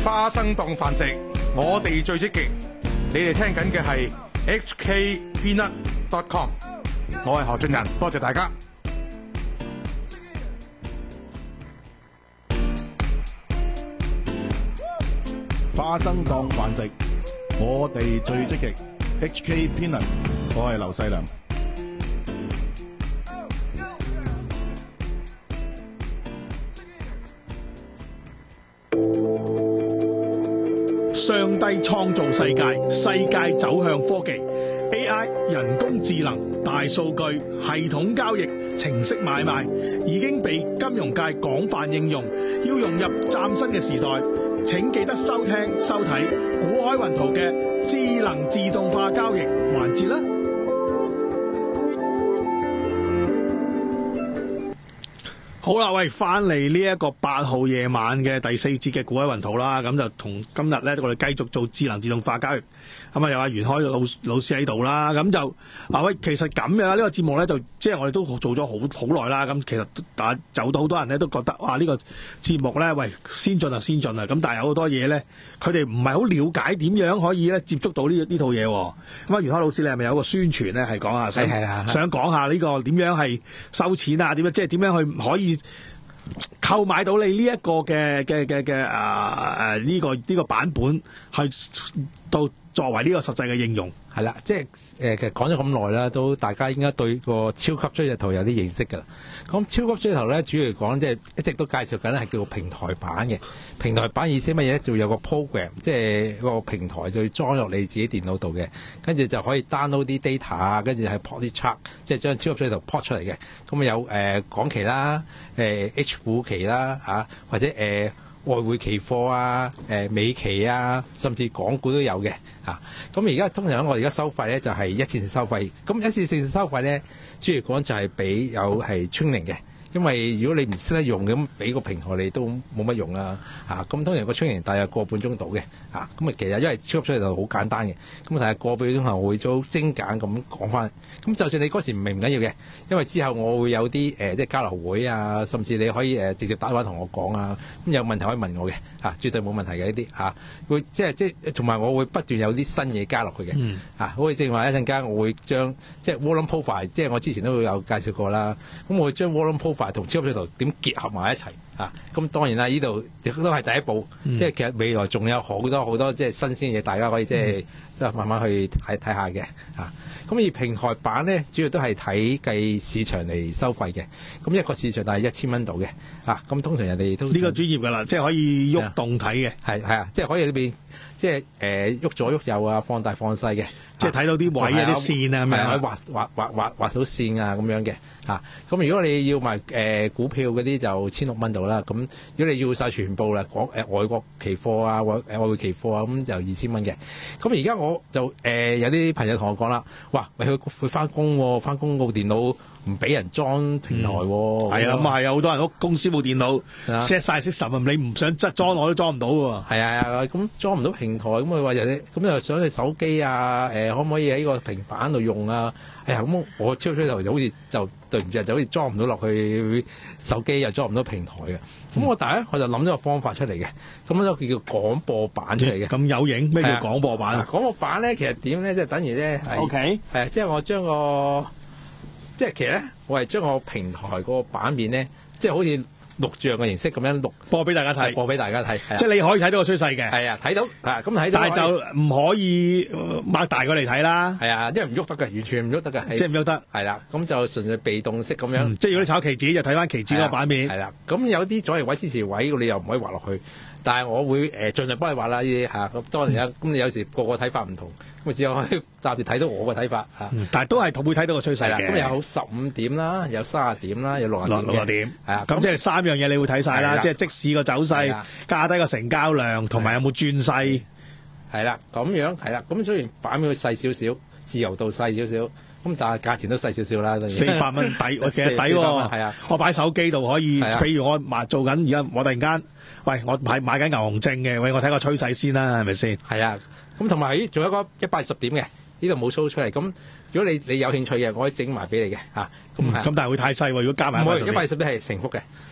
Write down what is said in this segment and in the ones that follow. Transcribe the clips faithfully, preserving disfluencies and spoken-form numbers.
花生當飯食，我哋最積極。你哋聽緊嘅係 H K Peanut dot com， 我係何俊仁，多謝大家。 花生當飯食，我哋最積極。H K Peanut， 我係劉細良。 上帝創造世界，世界走向科技 A I 人工智能、大數據、系統交易、程式買賣已經被金融界廣泛應用，要融入嶄新嘅時代，請記得收聽收睇古海雲圖嘅智能自動化交易環節啦。好啦，喂，翻嚟呢一個八號夜晚嘅第四節嘅古海雲圖啦，咁就同今日咧，我哋繼續做智能自動化交易。咁啊，有阿袁開老老師喺度啦，咁就啊喂，其實咁樣呢、呢個節目咧，就即係我哋都做咗好好耐啦。咁其實但走到好多人咧都覺得哇，呢、呢個節目咧，喂，先進啊先進啊，咁但係有好多嘢咧，佢哋唔係好了解點樣可以咧接觸到呢呢套嘢。咁啊，袁開老師，你係咪有個宣傳咧，係講下想想講下呢個點樣係收錢啊？點樣即係點樣去可以購買到你呢一個嘅嘅嘅嘅啊誒呢個呢、呢個版本去到作為呢個實際嘅應用？ 係啦，即係誒、呃，其實講咗咁耐啦，都大家應該對個超級追日圖有啲認識㗎啦。咁超級追日圖咧，主要嚟講即係一直都介紹緊係叫做平台版嘅。平台版意思乜嘢咧？就有個 program， 即係個平台就裝入你自己電腦度嘅，跟住就可以 download 啲 data 啊，跟住係 plot 啲 chart， 即係將超級追日圖 plot 出嚟嘅。咁有誒、呃、港期啦、誒、呃、H 股期啦啊，或者誒。呃外匯期貨啊、誒美期啊，甚至港股都有嘅嚇。咁而家通常我而家收費咧就係一次性收費。咁一次性收費咧，主要講就係俾有係 training 嘅。因為如果你唔識得用咁，俾個平台你都冇乜用啦嚇。咁通常個 training 大約個半鐘到嘅嚇。咁啊其實因為超級追日圖好簡單嘅，咁但係個半鐘頭我會做精簡咁講翻。咁就算你嗰時唔明唔緊要嘅，因為之後我會有啲誒、呃、即係交流會啊，甚至你可以誒、呃、直接打電話同我講啊。咁有問題可以問我嘅嚇，絕對冇問題嘅呢啲嚇。會即係即係同埋我會不斷有啲新嘢加落去嘅嚇。 嗯、 好似正話一陣間我會將即係 volume profile， 即係我之前都有介紹過啦。咁我會將 volume profile同超級追日圖點結合埋一齊啊！咁當然啦，呢度亦都係第一步，嗯、即係其實未來仲有好多好多即係新鮮嘢，大家可以即係即係慢慢去睇睇下嘅啊！咁而平台版咧，主要都係睇計市場嚟收費嘅。咁一個市場大概一千蚊度嘅啊！咁通常人哋都呢個專業㗎啦，即係可以喐動睇嘅， 係係啊，即係可以裏邊即係誒喐左喐右啊，放大放細嘅。 即係睇到啲位啊、啲線啊咁樣， 畫畫畫畫畫到線啊咁樣嘅嚇。咁如果你要買誒、呃、股票嗰啲就千六蚊度啦。咁如果你要晒全部啦，講誒、呃、外國期貨啊、外誒外匯期貨啊，咁就二千蚊嘅。咁而家我就誒、呃、有啲朋友同我講啦，哇！喂，佢佢翻工喎，翻工個電腦唔俾人裝平台喎。 係啊，咁啊係啊，好多人屋公司部電腦 set 晒 system， 你唔想執裝我都裝唔到喎。 係啊，咁裝唔到平台，咁佢話人哋咁又想你手機啊，誒、呃、可唔可以喺個平板度用啊？哎呀，咁我超級追日圖就好似就對唔住，就好似裝唔到落去手機，又裝唔到平台嘅。咁、嗯、我第一我就諗咗個方法出嚟嘅，咁就叫做廣播版出嚟嘅。 咁有型咩叫廣播版啊？ 廣播版咧，其實點咧，即係等於咧 ，OK， 係啊，即係我將個即係其實咧，我係將個平台個版面咧，即係好似錄像嘅形式咁樣錄播俾大家睇， 播俾大家睇， 即係你可以睇到個趨勢嘅。 係啊，睇到啊，咁睇到， 但係就唔可以擘大佢嚟睇啦。 係啊，因為唔喐得嘅，完全唔喐得嘅， 即係唔喐得。 係啦，咁就純粹被動式咁樣。 嗯、即係如果你炒期指，就睇翻期指嗰個版面。 係啦，咁有啲阻力位、支持位，你又唔可以畫落去。但係我會誒盡量幫你畫啦，呢啲嚇。咁當然啦，咁你有時個個睇法唔同，咁只有可以暫時睇到我嘅睇法嚇。 嗯、但係都係會睇到個趨勢嘅。 咁有十五點啦，有三十點啦，有六十點。 六十點。 係啊， 咁即係三樣嘢你會睇晒啦，即係即市個走勢，加低個成交量，同埋有冇轉勢。 係啦，咁樣係啦，咁雖然版面會細少少，自由度細少少。咁但係價錢都細少少啦， 四百蚊抵，我其實抵喎。係啊，我擺手機度可以，譬如我買做緊，而家我突然間，喂，我買買緊牛熊證嘅，喂，我睇個趨勢先啦，係咪先？ 係啊，咁同埋仲有一個一百二十點嘅，呢度冇 show 出嚟。咁如果你你有興趣嘅，我可以整埋俾你嘅嚇。咁咁但係會太細喎，如果加埋唔會，一百二十點係成幅嘅。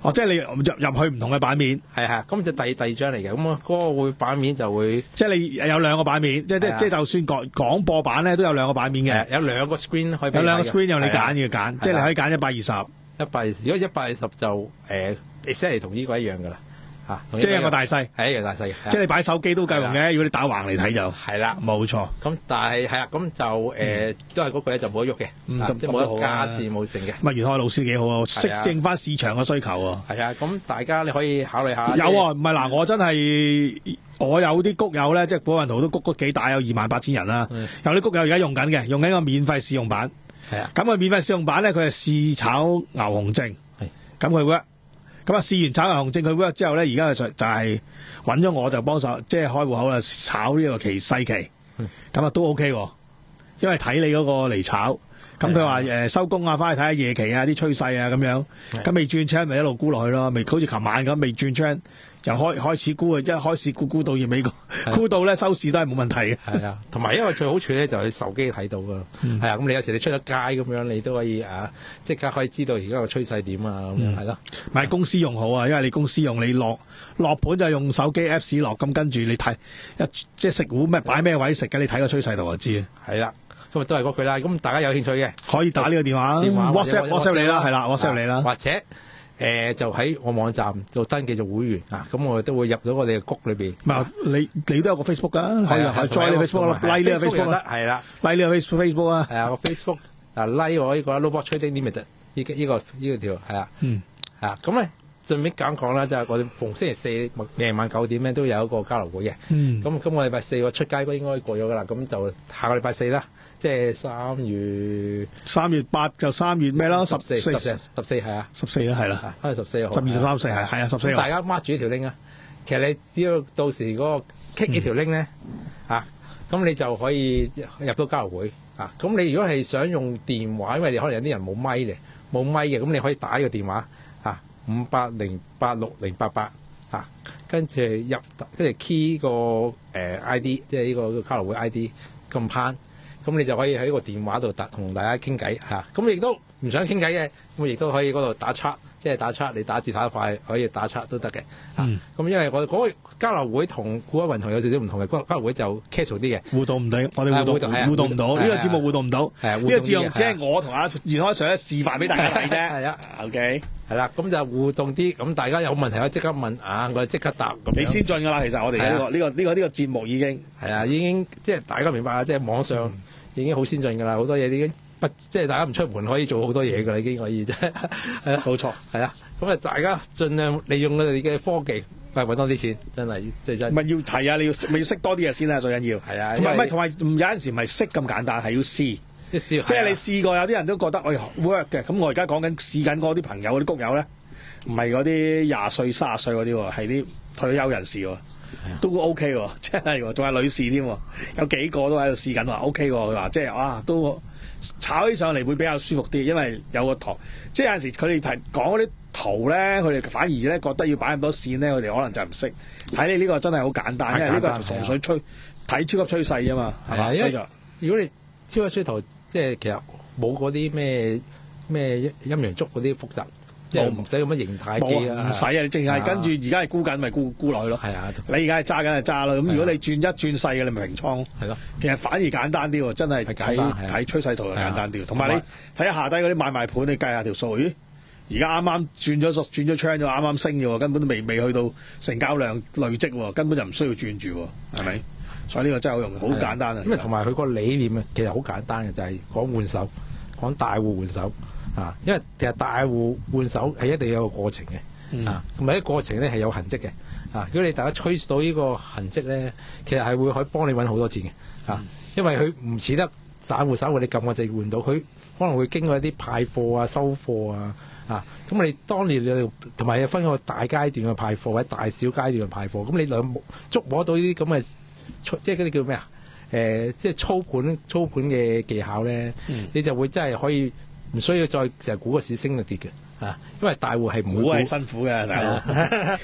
哦，即係你入入去唔同嘅版面， 係係，咁就第第二張嚟嘅，咁啊嗰個會版面就會即係你有兩個版面，即係即係即係就算廣廣播版咧都有兩個版面嘅， 有兩個 screen 可以俾你睇嘅， 有兩個 screen 有你揀嘅揀，即係你可以揀一百二十。 一百，如果一百二十就誒 exactly 同呢個一樣噶啦，嚇， 即係一個大細， 係一個大細嘅， 即係你擺手機都夠用嘅。如果你打橫嚟睇就係啦， 冇錯。 咁但係係啦，咁就誒都係嗰句咧，就冇得喐嘅，即係冇得加線冇成嘅。 咁啊，袁開老師幾好啊，適應翻市場嘅需求喎。 係啊，咁大家你可以考慮下。 有啊，唔係嗱，我真係我有啲谷友咧，即係古運圖都谷谷幾大，有二萬八千人啦。有啲谷友而家用緊嘅，用緊個免費試用版。係啊，咁佢免費試用版咧，佢係試炒牛熊證。咁佢 work， 咁啊試完炒牛熊證佢 work 之後咧，而家就就係揾咗我就幫手，即係開戶口啦，炒呢個期細期，咁、嗯、啊都 OK 喎，因為睇你嗰個嚟炒，咁佢話誒收工啊，翻去睇下夜期啊，啲趨勢啊咁樣，咁未轉槍咪一路沽落去咯，未好似琴晚咁未轉槍。又開開始沽啊！一開始沽沽到要美國，沽到咧收市都係冇問題嘅。係啊， 同埋因為最好處咧就係手機睇到㗎。係、嗯、啊，咁你有時你出咗街咁樣，你都可以啊，即刻可以知道而家個趨勢點啊咁樣係咯。 買公司用好啊，因為你公司用你落落盤就用手機 Apps 落，咁跟住你睇一即係食糊咩擺咩位食嘅，你睇個趨勢圖就知啊。 係啦，咁啊都係嗰句啦。咁大家有興趣嘅可以打呢個電話，電話 WhatsApp WhatsApp 你啦，係啦 WhatsApp 你啦， 或者。誒、呃、就喺我網站做登記做會員啊，咁我哋都會入到我哋嘅谷裏邊。唔係你你都有個 Facebook 噶，可以可以 join 呢個 Facebook，like 呢個 Facebook 得係啦 ，like 呢個 Facebook Facebook 啊。係啊，個 Facebook 啊 like 我呢個 Robot Trading Limited 呢個呢個呢個條係啊，嗯啊咁咧順便講講啦，就係我哋逢星期四夜晚九點咧都有一個交流會嘅。嗯，咁今個禮拜四我出街都應該過咗噶啦，咁就下個禮拜四啦。即係三月三月八就三月咩啦？十四十四十四係啊， 十四啦係啦， 係十四號， 十二十三四係係啊十四號。 大家 mark 住呢條 link 啊，其實你只要到時嗰個 click 呢條 link 咧啊，咁你就可以入到交流會啊。咁你如果係想用電話，因為可能有啲人冇咪嘅，冇咪嘅，咁你可以打呢個電話啊，五八零八六零八八啊，跟住入跟住 key 個誒 I D， 即係呢個交流會 I D 咁攀。咁你就可以喺個電話度同大家傾偈嚇，咁亦都唔想傾偈嘅，咁亦都可以嗰度打叉，即係打叉，你打字打得快可以打叉都得嘅。咁、嗯、因為我嗰個交流會同古一運同有少少唔同嘅，交流會就 casual 啲嘅， 互動唔到，我哋互動互動唔到，呢個節目互動唔到，呢個節目即係我同阿袁開上示範俾大家睇啫。係啊，OK，係啦，咁就互動啲，咁大家有問題可以即刻問啊，我哋即刻答。你先進㗎啦，其實我哋呢個呢個呢個呢個節目已經係啊，已經即係大家明白啊，即係網上。嗯已經好先進㗎啦，好多嘢已經不即係大家唔出門可以做好多嘢㗎啦，已經可以啫。係啊，冇錯，係啊。咁啊，大家盡量利用我哋嘅科技，係揾多啲錢，真係最真。唔係要係啊，你要識咪要識多啲嘢先啦，最緊要。係啊，同埋唔係同埋有陣時唔係識咁簡單，係要試。即係試，即係你試過，有啲人都覺得哎 work 嘅。咁我而家講緊試緊嗰啲朋友嗰啲谷友咧，唔係嗰啲廿歲、卅歲嗰啲喎，係啲退休人士喎。都 OK 喎，真係喎，仲係女士添，有幾個都喺度試緊話 OK 喎，佢話即係哇都炒起上嚟會比較舒服啲，因為有個圖，即係有陣時佢哋提講嗰啲圖咧，佢哋反而咧覺得要擺咁多線咧，佢哋可能就唔識睇你呢個真係好簡單，因為呢個純粹吹睇超級趨勢啫嘛，係嘛？所以就如果你超級趨勢圖，即係其實冇嗰啲咩咩陰陽燭嗰啲複雜。冇唔使咁乜形態機啊！唔使啊，你淨係跟住而家係沽緊，咪沽沽落去咯。係啊，你而家係揸緊就揸啦。咁如果你轉一轉細嘅，你咪平倉。係咯，其實反而簡單啲喎，真係睇睇趨勢圖就簡單啲。同埋你睇下下低嗰啲買賣盤，你計下條數。咦，而家啱啱轉咗轉咗槍咗，啱啱升嘅喎，根本都未未去到成交量累積喎，根本就唔需要轉住喎，係咪？所以呢個真係好用，好簡單啊！因為同埋佢個理念啊，其實好簡單嘅，就係講換手，講大戶換手。啊，因為其實大戶換手係一定要有個過程嘅，嗯、啊，同埋啲過程咧係有痕跡嘅，啊，如果你大家吹到呢個痕跡咧，其實係會可以幫你揾好多錢嘅，啊，嗯、因為佢唔似得散戶散戶你撳個掣換到，佢可能會經過一啲派貨啊、收貨啊，啊，咁你當年你同埋分個大階段嘅派貨或者大小階段嘅派貨，咁你兩捉摸到呢啲咁嘅，即係嗰啲叫咩啊？誒、呃，即係操盤操盤嘅技巧咧，嗯、你就會真係可以。唔需要再成日估個市升就跌嘅，啊，因為大戶係唔會估，係辛苦嘅，大佬。唔係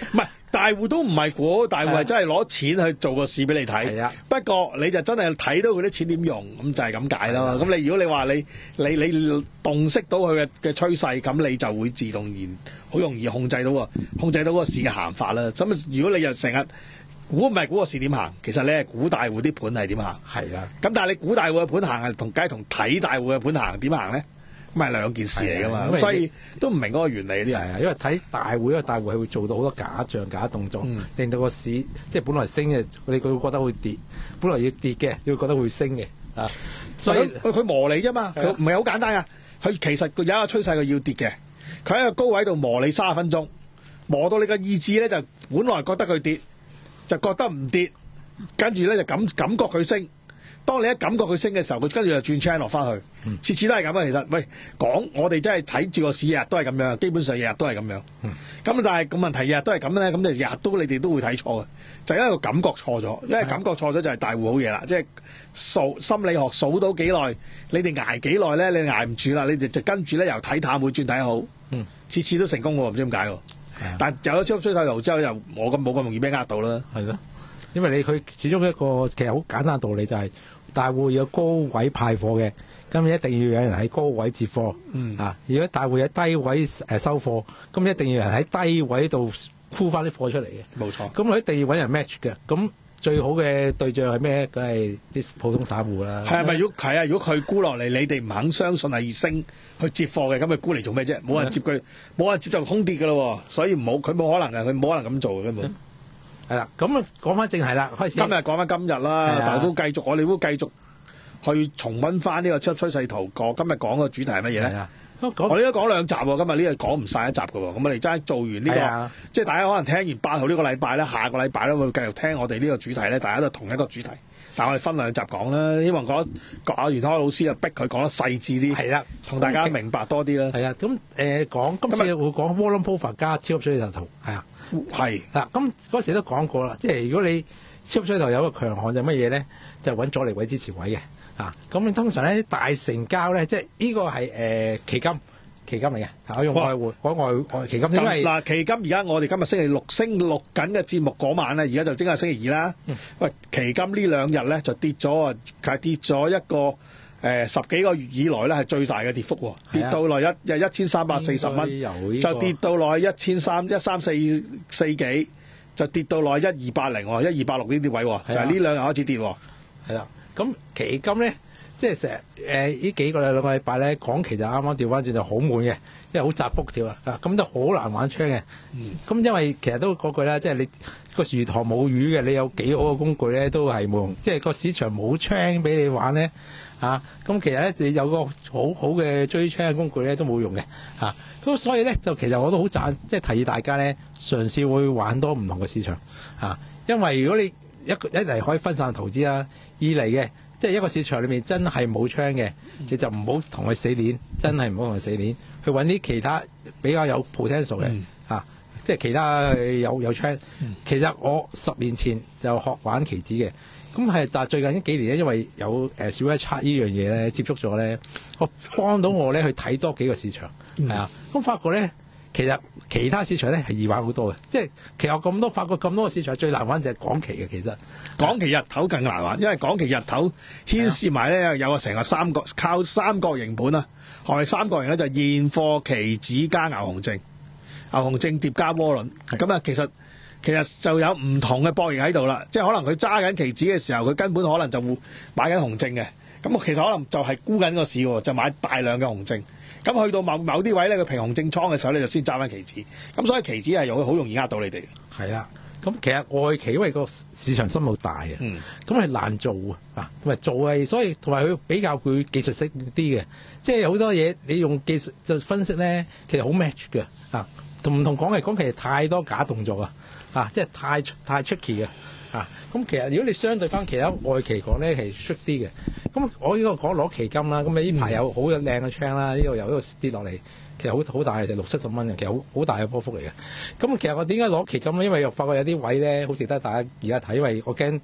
大戶都唔係估，大戶係真係攞錢去做個市俾你睇。 係啊， 不過你就真係睇到佢啲錢點用，咁就係咁解咯。咁你如果你話你你你洞悉到佢嘅嘅趨勢，咁你就會自動然好容易控制到喎，控制到個市嘅行法啦。咁如果你又成日估唔係估個市點行，其實你係估大戶啲盤係點行。 係啦。 咁但係你估大戶嘅盤行係同梗係同睇大戶嘅盤行點行咧？咁係兩件事嚟噶嘛，咁所以都唔明嗰個原理啲人。 係啊，因為睇大戶，因為大戶係會做到好多假象、假動作，嗯、令到個市即係本來升嘅，佢哋佢會覺得會跌；本來要跌嘅，要覺得會升嘅啊。所以佢磨你啫嘛，佢唔係好簡單啊。佢其實佢有一個趨勢，佢要跌嘅。佢喺個高位度磨你三十分鐘，磨到你個意志咧就本來覺得佢跌，就覺得唔跌，跟住咧就感感覺佢升。當你一感覺佢升嘅時候，佢跟住就轉 channel 落翻去，次次都係咁啊！其實，喂，講我哋真係睇住個市，日日都係咁樣，基本上日日都係咁樣。咁、嗯、但係個問題日日都係咁咧，咁你日日都你哋都會睇錯嘅，就係、因為個感覺錯咗，因為感覺錯咗就係大戶好嘢啦，即係數心理學數到幾耐，你哋捱幾耐咧，你捱唔住啦，你哋就跟住咧由睇淡會轉睇好，嗯、次次都成功喎，唔知點解喎。但係有咗超級趨勢圖之後，又冇咁冇咁容易俾呃到啦。係咯， 因為你佢始終一個其實好簡單嘅道理就係、是。大戶有高位派貨嘅，咁一定要有人喺高位接貨。嗯啊，如果大戶有低位誒收貨，咁一定要有人喺低位度沽翻啲貨出嚟嘅。 冇錯。咁我一定要揾人 match 嘅。咁最好嘅對象係咩？梗係啲普通散戶啦。 係咪？如果係啊，如果佢沽落嚟，你哋唔肯相信係升去接貨嘅，咁佢沽嚟做咩啫？冇人接佢，冇人接就空跌㗎咯。所以唔好，佢冇可能嘅，佢冇可能咁做嘅根本。 係啦，咁啊講翻正係啦，開始今日講翻今日啦，但係都繼續，我哋都繼續去重溫翻呢個趨趨勢圖。講今日講個主題係乜嘢咧？我哋都講兩集喎，今日呢個講唔晒一集㗎喎。咁我哋真係做完呢、這個，即係大家可能聽完八號呢個禮拜咧，下個禮拜咧會繼續聽我哋呢個主題咧，大家都同一個主題，但係我哋分兩集講啦。希望講阿袁開老師啊，逼佢講得細緻啲，係啦，同大家明白多啲啦。係啊，咁誒講今次會講 Warren Buffett 加超級趨勢圖，係啊。係嗱，咁嗰時都講過啦，即係如果你超級趨勢圖有一個強項就乜嘢咧，就揾阻力位支持位嘅啊。咁你通常咧大成交咧，即係呢個係誒、呃、期金，期金嚟嘅。我用外匯講外外期金，因為嗱期金而家我哋今日星期六星錄緊嘅節目嗰晚咧，而家就正係星期二啦。嗯、喂，期金呢兩日咧就跌咗啊，係跌咗一個。誒、呃、十幾個月以來咧係最大嘅跌幅喎，跌到落一又一千三百四十蚊，就跌到落去一千三一三四四幾，就跌到落去一二八零喎，一二八六呢啲位喎，就係呢兩日開始跌喎。係啦，咁期金咧，即係成日誒呢幾個兩個禮拜咧，港期就啱啱調翻轉就好悶嘅，因為好窄幅調啊，咁都好難玩槍嘅。咁、嗯、因為其實都嗰句啦，即係你個魚塘冇魚嘅，你有幾好嘅工具咧都係冇用，即係個市場冇槍俾你玩咧。啊，咁其實咧，你有個好好嘅追槍嘅工具咧，都冇用嘅，啊，咁所以咧，就其實我都好贊，即係提議大家咧，嘗試會玩多唔同嘅市場，啊，因為如果你一個一嚟可以分散投資啦，二嚟嘅，即係一個市場裏面真係冇槍嘅，你就唔好同佢死鏈，真係唔好同佢死鏈，去揾啲其他比較有 potential 嘅，嗯、啊，即係其他有有槍。其實我十年前就學玩期指嘅。咁係，但係最近呢幾年咧，因為有誒小一測呢樣嘢咧，接觸咗咧，我幫到我咧去睇多幾個市場，係、嗯、啊，咁發覺咧，其實其他市場咧係易玩好多嘅，即係其實咁多發覺咁多個市場最難玩就係港期嘅，其實港期日頭更難玩，因為港期日頭牽涉埋咧有個成個三角靠三角形盤啊，何謂三角形咧就係現貨期指加牛熊證，牛熊證疊加窩輪，咁啊其實。其實就有唔同嘅博弈喺度啦，即係可能佢揸緊期指嘅時候，佢根本可能就會買緊熊證嘅。咁其實可能就係沽緊個市喎，就買大量嘅熊證。咁去到某某啲位咧，佢平熊證倉嘅時候，你就先揸翻期指。咁所以期指係又好容易呃到你哋。係啊，咁其實外期因為個市場深度大啊，咁係、嗯、難做啊，同埋做係所以同埋佢比較佢技術識啲嘅，即係好多嘢你用技術就分析咧，其實好 match 嘅啊，同唔同講係講其實太多假動作啊。啊！即係太太 tricky 嘅啊！咁其實如果你相對翻其他外期講咧係 tricky 啲嘅，咁我呢個講攞期金啦，咁你呢排有好有靚嘅槍啦，呢度由呢度跌落嚟，其實好好大嘅，就六七十蚊嘅，其實好好大嘅波幅嚟嘅。咁其實我點解攞期金咧？因為又發覺有啲位咧好值得大家而家睇，因為我驚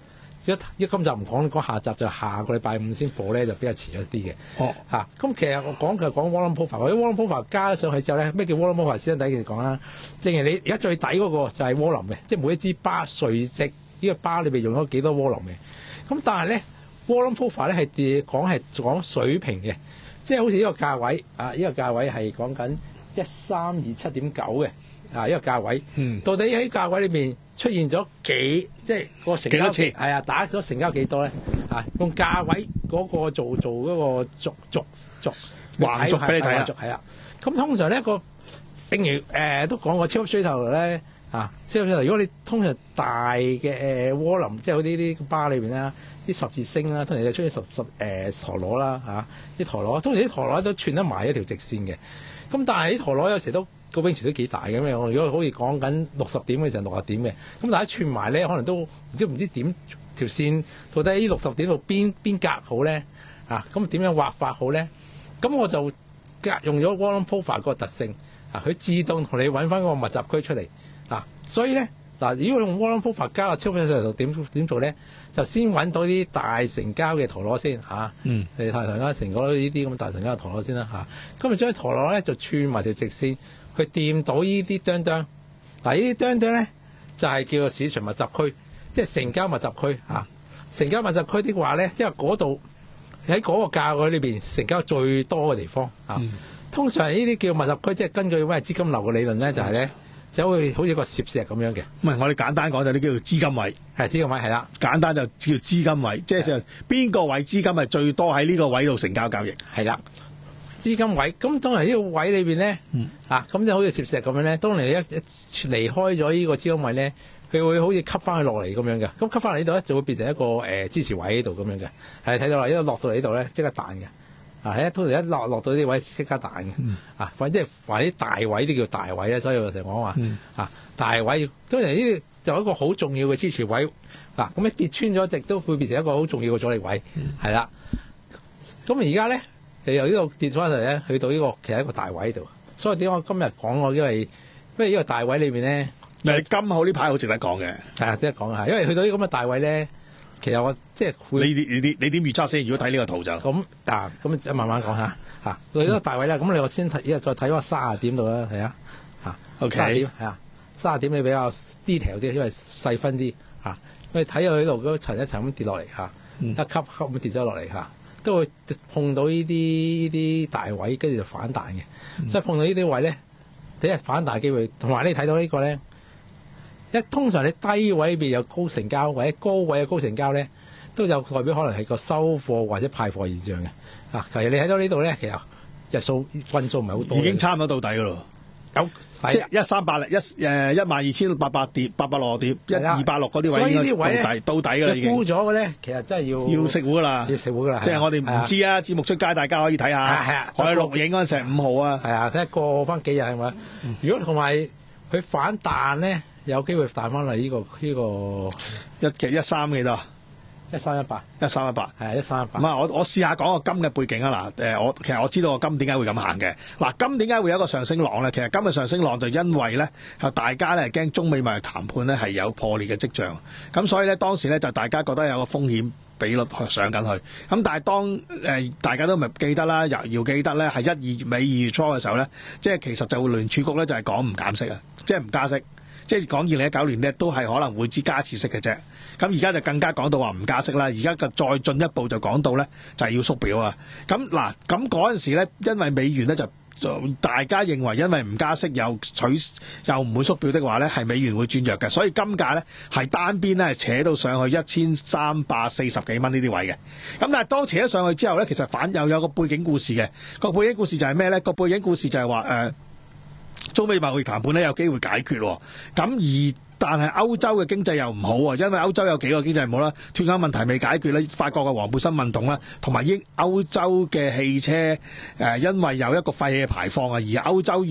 一一今集唔講，講下集就下個禮拜五先播咧，就比較遲咗啲嘅。 哦， 嚇、啊，咁其實我講就講 Walnut Provide，嗰啲 Walnut Provide 加上去之後咧，咩叫 Walnut Provide 先？第一件講啦，正如你而家最底嗰個就係窩林嘅，即係每一支巴垂直呢個巴裏邊用咗幾多窩林嘅。咁但係咧 Walnut Provide 咧係講係講水平嘅，即係好似呢個價位啊，呢、這個價位係講緊一三二七點九嘅。啊！呢、這個價位， 嗯， 到底喺價位裏面出現咗幾，即係個成交幾多次？ 係啊，打咗成交幾多咧？啊，用價位嗰個做做嗰個逐逐逐橫軸俾你睇啊！ 係啊，咁通常咧個，正如誒、呃、都講過超級水頭咧，啊，超級水頭，如果你通常大嘅誒窩林，即係嗰啲啲巴裏邊啦，啲十字星啦，通常就出現十十誒、呃、陀螺啦，嚇啲陀螺，通常啲陀螺都串得埋一條直線嘅。咁但係啲陀螺有時都個 range 都幾大嘅咩？我如果好似講緊六十點嘅時候，六十點嘅，咁大家串埋咧，可能都唔知唔知點條線到底呢六十點度邊邊格好咧？啊，咁點樣畫法好咧？咁我就格用咗 Walnut Provide 個特性啊，佢自動同你揾翻個密集區出嚟啊。所以咧嗱，如果用 Walnut Provide 加個超級水頭點點做咧？就先揾到啲大成交嘅陀螺先嚇， 嗯， 你睇睇下成個呢啲咁大成交嘅陀螺先啦嚇。咁咪將啲陀螺咧就串埋條直線，去掂到呢啲釘釘。嗱，呢啲釘釘咧就係、是、叫做市場密集區，即係成交密集區嚇、啊。成交密集區的話咧，即係嗰度喺嗰個價位裏邊成交最多嘅地方嚇、啊嗯。通常呢啲叫密集區，即係根據咩資金流嘅理論咧，就係、是、咧。就會好似個攝石咁樣嘅， 唔係我哋簡單講就啲叫做資金位， 係資金位係啦， 簡單就叫資金位，即係就邊個位資金係最多喺呢個位度成交交易， 係啦，資金位。咁當然呢個位裏邊咧，嗯、啊咁就好似攝石咁樣咧，當你一一離開咗呢個資金位咧，佢會好似吸翻佢落嚟咁樣嘅，咁吸翻嚟呢度咧就會變成一個誒、呃、支持位喺度咁樣嘅，係睇到啦，一落到嚟呢度咧即刻彈嘅。啊！一通常一落落到呢啲位即刻彈嘅、嗯，啊，或者係或者大位都叫大位咧，所以我成日講話，嗯、啊，大位通常呢啲就一個好重要嘅支持位，啊，咁一跌穿咗直都會變成一個好重要嘅阻力位，係、嗯、啦。咁而家咧，就由呢度跌翻嚟咧，去到呢、這個其實一個大位度，所以點解我今日講我因為因為呢個大位裏邊咧， 誒，金號呢排好值得講嘅， 係啊，值得講啊，因為去到呢咁嘅大位咧。其實我即係你你你你點預測先？如果睇呢個圖就咁啊，咁就慢慢講下嚇。到呢個大位咧，咁、嗯、你我先睇，依家再睇翻三十點度啦，係啊嚇。O K，係啊，三十點你比較 detail 啲，因為細分啲嚇。因為睇下佢度嗰層一層咁跌落嚟嚇，一級級咁跌咗落嚟嚇，都會碰到呢啲呢啲大位，跟住就反彈嘅。嗯、所以碰到呢啲位咧，第一反彈機會，同埋你睇到個呢個咧。一通常你低位邊有高成交，或者高位嘅高成交咧，都有代表可能係個收貨或者派貨現象嘅。啊，其實你睇到呢度咧，其實日數分數唔係好多， 已經差唔多到底噶咯。有即係一三八零一誒一萬二千八百點八百六點一二八六嗰啲位， 所以呢啲位到底到底噶啦已經。沽咗嘅咧，其實真係要要食糊噶啦， 要食糊噶啦。 即係我哋唔知啊，節目出街大家可以睇下。係啊，我哋錄影嗰陣時五號啊。 係啊，睇下過翻幾日係咪？如果同埋佢反彈咧。有機會彈翻嚟呢個呢、呢個一嘅一三幾多？ 一三一八， 一三一八， 係一三一八。 唔係我我試下講個金嘅背景啊！嗱，誒我其實我知道個金點解會咁行嘅。嗱，金點解會有一個上升浪咧？其實金嘅上升浪就因為咧，係大家咧驚中美貿易談判咧係有破裂嘅跡象，咁所以咧當時咧就大家覺得有個風險比率上緊去。咁但係當誒、呃、大家都咪記得啦，又要記得咧係一二尾二月初嘅時候咧，即係其實就聯儲局咧就係講唔減息啊，即係唔加息。即係講二零一九年咧，都係可能會知加次息嘅啫。咁而家就更加講到話唔加息啦。而家就再進一步就講到咧，就係要縮表啊。咁嗱，咁嗰陣時咧，因為美元咧就就大家認為因為唔加息又取又唔會縮表的話咧，係美元會轉弱嘅。所以金價咧係單邊咧扯到上去一千三百四十幾蚊呢啲位嘅。咁但係當扯咗上去之後咧，其實反又有個背景故事嘅。個背景故事就係咩咧？個背景故事就係話誒。呃中美貿易談判咧有機會解決，咁而但係歐洲嘅經濟又唔好喎，因為歐洲有幾個經濟唔好啦，脫歐問題未解決咧，法國嘅黃背心運動啦，同埋英歐洲嘅汽車誒、呃，因為有一個廢氣嘅排放啊，而歐洲要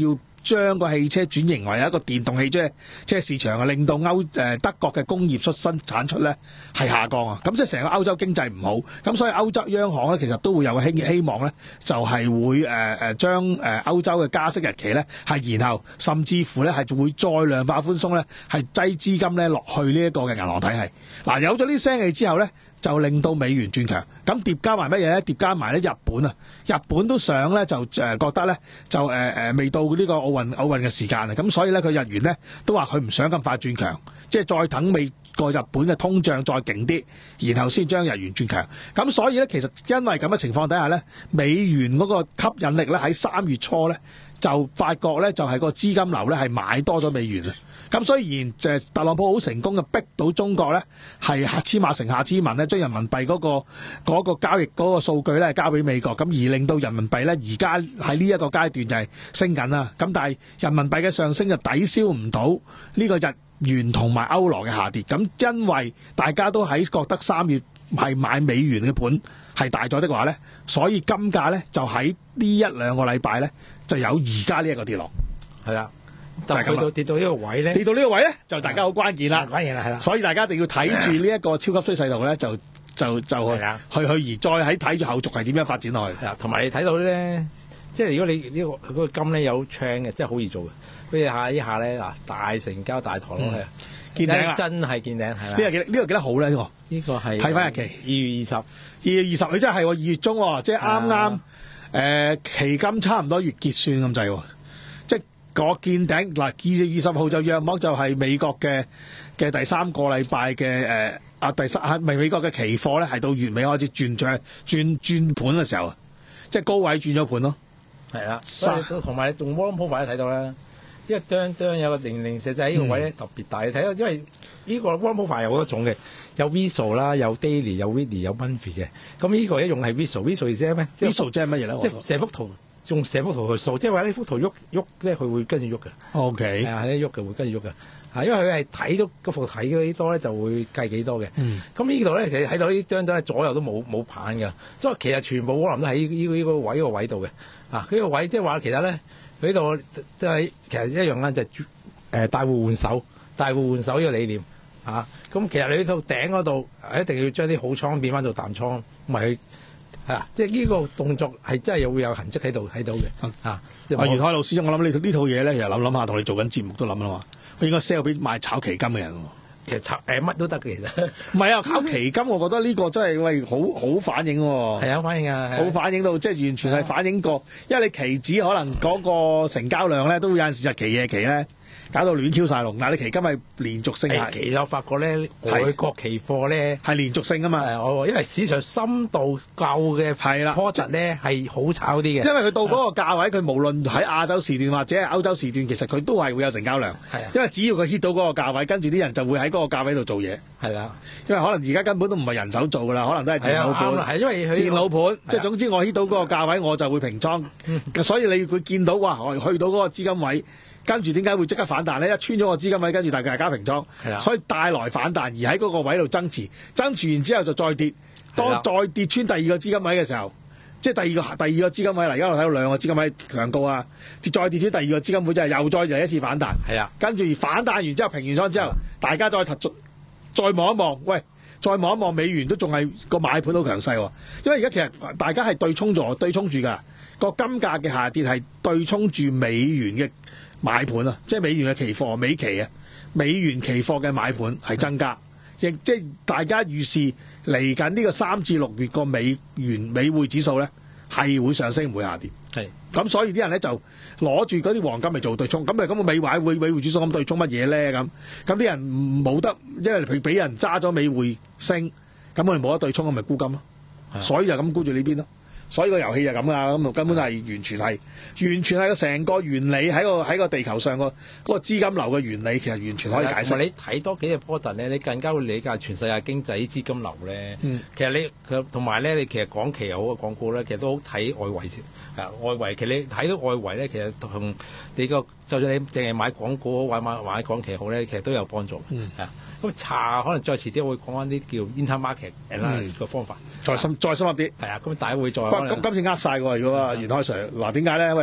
將個汽車轉型為一個電動汽車車市場啊，令到歐誒、呃、德國嘅工業出生產出咧係下降啊。咁即係成個歐洲經濟唔好，咁所以歐洲央行咧其實都會有個希希望咧，就係、是、會誒誒、呃、將誒歐洲嘅加息日期咧係延後，甚至乎咧係會再量化寬鬆咧，係擠資金咧落去呢一個嘅銀行體系。嗱，有咗呢聲氣之後咧，就令到美元轉強，咁疊加埋乜嘢咧？疊加埋咧日本啊，日本都想咧就誒覺得咧就誒誒、呃、未到呢個奧運奧運嘅時間啊，咁所以咧佢日元咧都話佢唔想咁快轉強，即係再等美國日本嘅通脹再勁啲，然後先將日元轉強。咁所以咧其實因為咁嘅情況底下咧，美元嗰個吸引力咧喺三月初咧就發覺咧就係個資金流咧係買多咗美元啊。咁雖然誒特朗普好成功嘅逼到中國咧係千碼乘下千文咧，將人民幣嗰、嗰個嗰、嗰個交易嗰個數據咧交俾美國，咁而令到人民幣咧而家喺呢一個階段就係升緊啦。咁但係人民幣嘅上升就抵消唔到呢個日元同埋歐羅嘅下跌。咁因為大家都喺覺得三月係買美元嘅盤係大咗的話咧，所以金價咧就喺呢一兩個禮拜咧就有而家呢一個跌落。 係啦。就去到跌到呢個位咧， 跌到呢個位咧就大家好關鍵啦， 關鍵啦，係啦， 所以大家一定要睇住呢一個超級趨勢度咧，就就就去去去而再喺睇住後續係點樣發展落去。 同埋你睇到咧，即係如果你呢、這個嗰、這個金咧有唱嘅，真係好易做嘅。佢哋下一下咧嗱，大成交大堂咯，係、嗯、 見頂啦， 真係見頂係啦。 呢個幾呢、這個幾多好咧？呢、這個呢個係睇翻日期， 二月二十， 二月二十，你真係二月中喎，即係啱啱誒期金差唔多月結算咁滯喎，即係。個見頂嗱，二月二十號就約莫就係美國嘅嘅第三個禮拜嘅誒啊第三係咪美國嘅期貨咧係到月尾開始轉漲轉轉盤嘅時候啊，即係高位轉咗盤咯。係啦， 同埋用 Warren Buffett 睇到啦，因為當當有個零零舍就喺呢個位咧特別大，你睇到因為呢個 Warren Buffett有好多種嘅，有 Visual 啦，有 Daily， 有 Weekly， 有 Monthly 嘅。咁呢個一用係 Visual，Visual 意思係咩 ？Visual 即係乜嘢咧？ 即係成幅圖。用成幅圖去數，即係話呢幅圖喐喐咧，佢會跟住喐嘅。 O K， 係啊，喺喐嘅會跟住喐嘅。啊，因為佢係睇到嗰幅睇幾多咧，就會計幾多嘅。嗯。咁呢度咧，其實睇到呢張都係左右都冇冇盤嘅，所以其實全部可能都喺呢個呢個位個位度嘅。啊，呢個位即係話其實咧，佢呢度即係其實一樣啦，就係誒大戶換手，大戶換手呢個理念。啊，咁其實你呢套頂嗰度一定要將啲好倉變翻做淡倉，唔係去。係啊，即係呢個動作係真係又會有痕跡喺度睇到嘅。啊，即係袁海老師，我諗呢呢套嘢咧，其實諗諗下，同你做緊節目都諗啦嘛。佢應該 sell 俾賣炒期金嘅人喎。 其實炒誒乜都得嘅，其實。唔係啊，炒期金，我覺得呢個真係喂好好反映喎。 係啊，反映啊， 好反映到，即係完全係反映過。因為你期指可能嗰個成交量咧，都有陣時日期夜期咧。搞到亂 Q 晒龍，但係你期金係連續性係。 其實我發覺咧，外國期貨咧係連續性啊嘛。 係，因為市場深度夠嘅係啦，波質咧係好炒啲嘅。因為佢到嗰個價位，佢無論喺亞洲時段或者係歐洲時段，其實佢都係會有成交量。係啊，因為只要佢 hit 到嗰個價位，跟住啲人就會喺嗰個價位度做嘢。係啦，因為可能而家根本都唔係人手做噶啦，可能都係電腦盤。係因為佢電腦盤，即係總之我 hit 到嗰個價位，我就會平倉。所以你會見到哇，去到嗰個資金位。跟住點解會即刻反彈咧？一穿咗個資金位，跟住大家加平倉，所以帶來反彈，而喺嗰個位度增持，增持完之後就再跌。當再跌穿第二個資金位嘅時候，即係第二個第二個資金位嚟。而家我睇到兩個資金位上高啊，再跌穿第二個資金位之後，又再嚟一次反彈。係啊，跟住反彈完之後平完倉之後，大家再再望一望，喂，再望一望美元都仲係個買盤好強勢喎。因為而家其實大家係對沖咗，對沖住㗎個金價嘅下跌係對沖住美元嘅。買盤啊，即係美元嘅期貨、美期啊，美元期貨嘅買盤係增加，亦即係大家預示嚟緊呢個三至六月個美元美匯指數咧係會上升唔會下跌。係咁，所以啲人咧就攞住嗰啲黃金嚟做對沖，咁咪咁個美匯匯美匯指數咁對沖乜嘢咧？咁咁啲人冇得，因為佢俾人揸咗美匯升，咁佢哋冇得對沖，咁咪沽金咯。所以就咁沽住呢邊咯。所以個遊戲就咁噶，咁根本係完全係完全係個成個原理喺個喺個地球上個嗰個資金流嘅原理，其實完全可以解釋。 你睇多幾隻波段咧，你更加會理解全世界經濟資金流咧。嗯、其實你佢同埋咧，你其實講期又好，港股咧，其實都好睇外圍先。啊，外圍其實你睇到外圍咧，其實同你個就算你淨係買港股好，或買買港期好咧，其實都有幫助。嗯，係啊。咁查可能再遲啲會講翻啲叫 intermarket analysis 嘅方法， 再深再深入啲。 係啊，咁大家會再。 不過今今次呃晒喎，如果袁開 Sir 嗱點解咧？喂，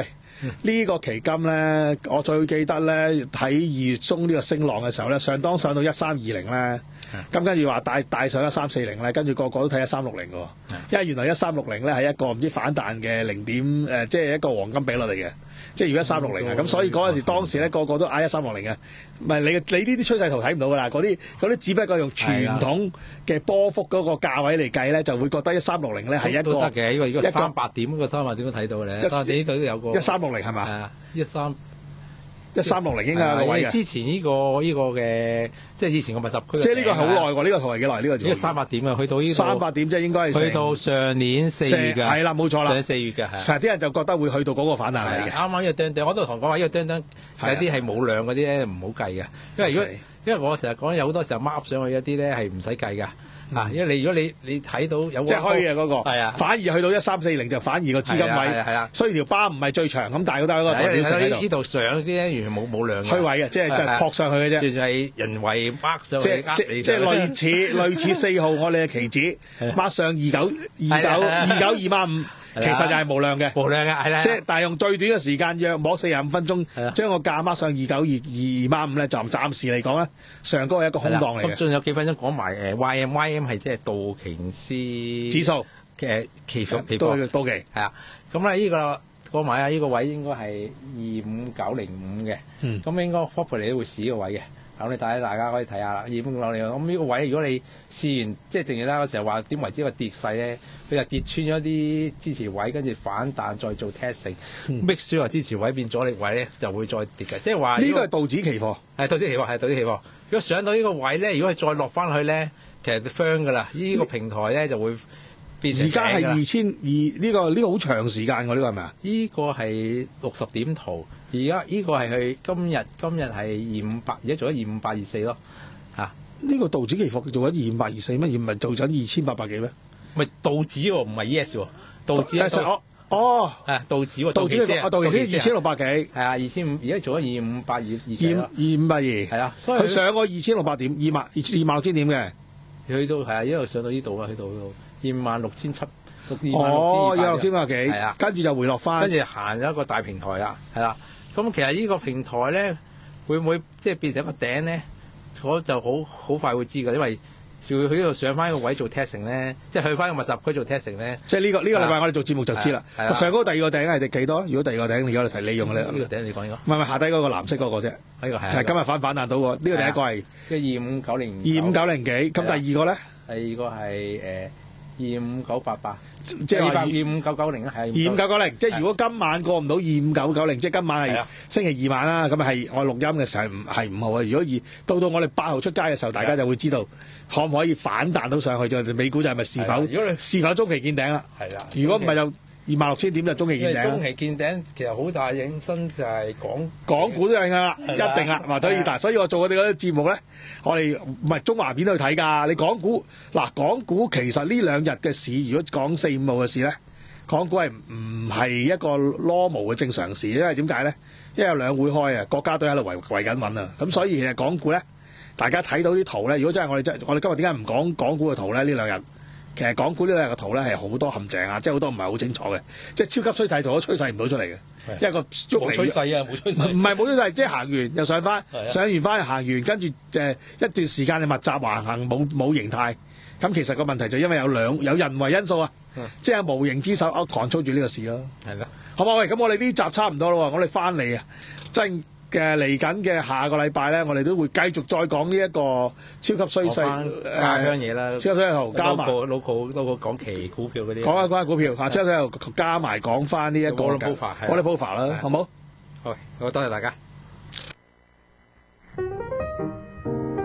呢個期金咧，我最記得咧喺二月中呢個升浪嘅時候咧，上當上到一三二零咧，咁跟住話帶帶上一三四零咧，跟住個個都睇一三六零嘅喎，因為原來一三六零咧係一個唔知反彈嘅零點誒，即係一個黃金比率嚟嘅。即係如果一三六零啊，咁所以嗰陣時當時咧個個都嗌一三六零嘅，唔係你你呢啲趨勢圖睇唔到㗎啦，嗰啲嗰啲只不過用傳統嘅波幅嗰個價位嚟計咧，就會覺得一三六零咧係一個都得嘅，呢個呢個三百點，個三百點都睇到嘅咧。但係呢度都有個一三六零係嘛？ 係啊，一三一三六零應該有個位嘅。 之前呢個呢個嘅，即係以前個密集區。 即係呢個好耐喎，呢個圖係幾耐？呢個呢個三百點啊，去到呢三百點即係應該係去到上年四月㗎。 係啦，冇錯啦。 上年四月㗎， 成日啲人就覺得會去到嗰個反彈嚟嘅。 啱啱呢個釘釘，我都同講話呢個釘釘有啲係冇量嗰啲咧唔好計嘅，因為如果因為我成日講有好多時候 mark 上去一啲咧係唔使計㗎。嗱，因為你如果你你睇到有即係虛嘅嗰個， 係啊， 反而去到一三四零就反而個資金位係啊， 所以條巴唔係最長咁，但係都有一個代表性喺度。 呢度上啲咧完全冇冇量嘅， 虛位嘅，即係就係撲上去嘅啫， 完全係人為 mark 上去， 即即即係類似類似四號我哋嘅期指 mark 上二九二九二九二萬五。其實就係無量嘅， 無量嘅係啦， 即係但係用最短嘅時間約摸四十五分鐘，將個價掹上二九二二萬五咧，就暫時嚟講咧，上高係一個空檔嚟嘅。 咁仲有幾分鐘講埋誒 Y M，Y M 係即係道瓊斯指數嘅期貨期貨貨到期係啊。咁咧呢個講埋啊，呢個位應該係二五九零五嘅，咁應該 properly 都會試呢個位嘅。咁你大家大家可以睇下啦，二五九零咁呢個位，如果你試完即係正如啦，我成日話點為之個跌勢咧，佢就跌穿咗啲支持位，跟住反彈再做 testing，make sure 話支持位變阻力位咧，就會再跌嘅。即係話呢個係道指期貨， 係道指期貨，係道指期貨。如果上到呢個位咧，如果係再落翻去咧，其實 firm 噶啦，呢個平台咧就會變成。而家係二千二呢個呢個好長時間喎，呢個係咪啊？ 呢個係六十點圖。而家呢個係佢今日今日係二五八，而家做咗二五八二四咯，嚇！ 呢個道指期貨做緊二五八二四咩？而唔係做緊二千八百幾咩？ 咪道指喎，唔係 E S 喎，道指哦哦， 係道指喎， 道指啊，道指二千六百幾，係啊，二千五，而家做咗二五八二二四二二五八二，係啊， 所以佢上過二千六百點，二萬二二萬六千點嘅， 去到係啊，一路上到呢度啊，去到二萬六千七。 哦，二萬六千八幾，係啊，跟住就回落翻， 跟住行咗一個大平台啦，係啦。咁其實呢個平台咧，會唔會即係變成一個頂咧？我就好好快會知㗎，因為要去呢度上翻個位做 testing 咧，即係去翻個密集區做 testing 咧。 即係呢個呢個禮拜我哋做節目就知啦。上嗰個第二個頂係幾多？如果第二個頂你而家嚟睇，你用咧？ 呢個頂你講呢個？ 唔係唔係下低嗰個藍色嗰個啫。呢個係就係今日反反彈到喎。呢個第一個係即係二五九零二五九零幾。咁第二個咧？ 第二個係誒二五九八八。 即係話二五九九零啊，係二五九九零。即係如果今晚過唔到二五九九零，即係今晚係星期二晚啦。咁係我錄音嘅時候係唔係五號啊？如果二到到我哋八號出街嘅時候，大家就會知道可唔可以反彈到上去。就美股就係咪是否如果你是否中期見頂啦？ 係啦。 如果唔係就二萬六千點就中期見頂。 中期見頂其實好大影身就係港港股都係㗎啦，一定啦。或者以大，所以我做我哋嗰啲節目咧，我哋唔係中華片去睇㗎。你港股嗱，港股其實呢兩日嘅市，如果講四五號嘅市咧，港股係唔係一個 normal 嘅正常市？因為點解咧？因為有兩會開啊，國家隊喺度圍圍緊穩啊。咁所以其實港股咧，大家睇到啲圖咧，如果真係我哋真我哋今日點解唔講港股嘅圖咧？呢兩日其實港股呢兩日嘅圖咧係好多陷阱啊，即係好多唔係好清楚嘅，即係超級衰勢圖都趨勢唔到出嚟嘅，因為個冇趨勢啊，冇趨勢。 唔係冇趨勢，即係行完又上翻，上完翻又行完，跟住誒一段時間就密集橫行，冇冇形態。咁其實個問題就因為有兩有人為因素啊，即係無形之手啊，control住呢個市咯。係啦，好嘛？喂，咁我哋呢集差唔多咯，我哋翻嚟啊，真嘅嚟緊嘅下個禮拜咧，我哋都會繼續再講呢一個超級衰勢家鄉嘢啦， 超級衰勢圖加埋 local local 講期股票嗰啲， 講下講下股票，啊，超級衰勢圖加埋講翻呢一個我哋 profile 啦，好冇？ 好，好多謝大家。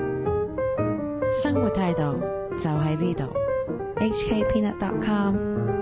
生活態度就喺呢度，H K Peanut dot com。